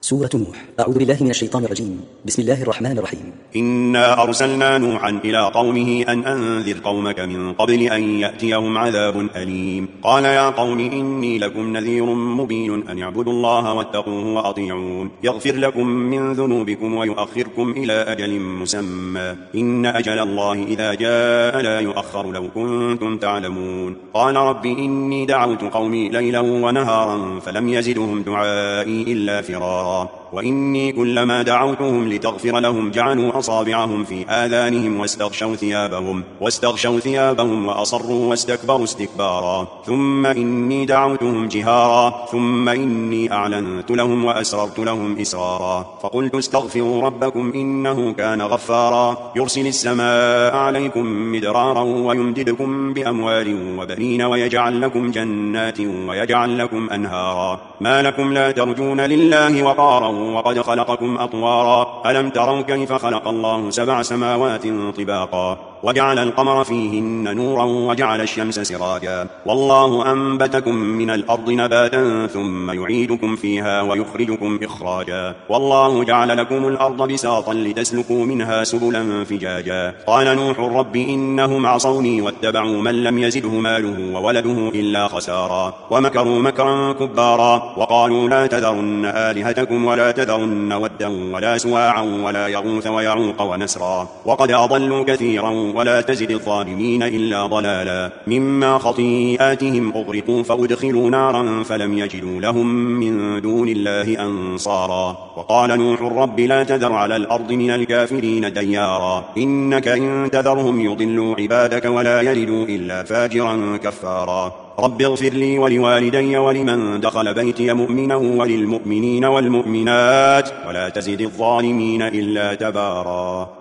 سورة نوح. أعوذ بالله من الشيطان الرجيم. بسم الله الرحمن الرحيم. إنا أرسلنا نوحا إلى قومه أن أنذر قومك من قبل أن يأتيهم عذاب أليم. قال يا قوم إني لكم نذير مبين أن اعبدوا الله واتقوه وأطيعون يغفر لكم من ذنوبكم ويؤخركم إلى أجل مسمى إن أجل الله إذا جاء لا يؤخر لو كنتم تعلمون. قال رب إني دعوت قومي ليلا ونهارا فلم يزدهم دعائي إلا فرارا وإني كلما دعوتهم لتغفر لهم جعلوا أصابعهم في آذانهم واستغشوا ثيابهم وأصروا واستكبروا استكبارا ثم إني دعوتهم جهارا ثم إني أعلنت لهم وأسررت لهم إسرارا فقلت استغفروا ربكم إنه كان غفارا يرسل السماء عليكم مدرارا ويمددكم بأموال وبنين ويجعل لكم جنات ويجعل لكم أنهارا ما لكم لا ترجون لله وقارا وقد خلقكم أطوارا ألم تروا كيف خلق الله 7 سماوات طباقا وجعل القمر فيهن نورا وجعل الشمس سراجا والله أنبتكم من الأرض نباتا ثم يعيدكم فيها ويخرجكم إخراجا والله جعل لكم الأرض بساطا لتسلكوا منها سبلا فجاجا. قال نوح رب إنهم عصوني واتبعوا من لم يزده ماله وولده إلا خسارا ومكروا مكرا كبارا وقالوا لا تذرن آلهتكم ولا تذرن ودا ولا سواعا ولا يغوث ويعوق ونسرا وقد أضلوا كثيرا ولا تزد الظالمين إلا ضلالا مما خطيئاتهم أغرقوا فأدخلوا نارا فلم يجدوا لهم من دون الله أنصارا. وقال نوح رب لا تذر على الأرض من الكافرين ديارا إنك إن تذرهم يضلوا عبادك ولا يلدوا إلا فاجرا كفارا. رب اغفر لي ولوالدي ولمن دخل بيتي مؤمنا وللمؤمنين والمؤمنات ولا تزد الظالمين إلا تبارا.